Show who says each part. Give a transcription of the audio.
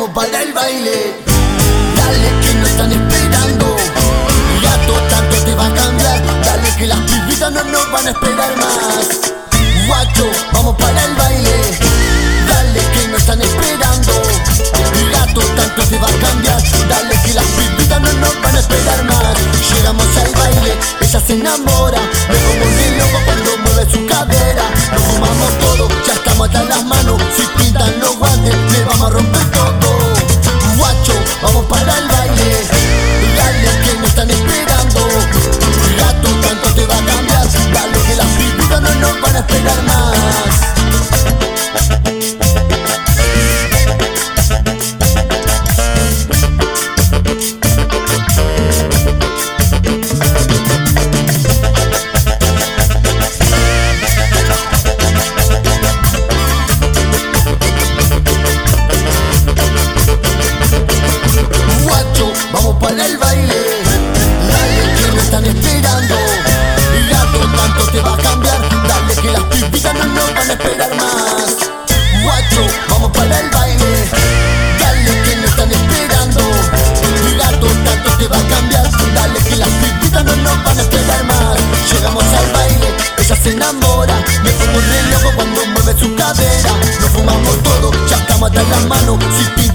Speaker 1: para el baile. Dale que no están esperando. Gato, tanto te va a cambiar. Dale que las pibitas no nos van a esperar más. Guacho, vamos para el baile. Dale que no están esperando. Gato, tanto te va a cambiar. Dale que las pibitas no nos van a esperar más. Llegamos al baile, ella se enamora. Me pongo bien loco cuando mueve su cadera. Nos fumamos todo, ya estamos hasta las manos. Si pintan los guantes, le vamos a romper todo. Guacho, vamos para el baile. Dale que no están esperando. Gato, tanto te va a cambiar. Dale que las pibitas no nos van a esperar más. Vamos para el baile, dale que no están esperando. Gato, tanto te va a cambiar. Dale que las pibitas no nos van a esperar más. Guacho, vamos para el baile. Dale que no están esperando. Gato, tanto te va a cambiar. Dale que las pibitas no nos van a esperar más. Llegamos al baile, ella se enamora. Me pongo re loco cuando mueve su cadera. Nos fumamos todo, ya estamos hasta las manos. Si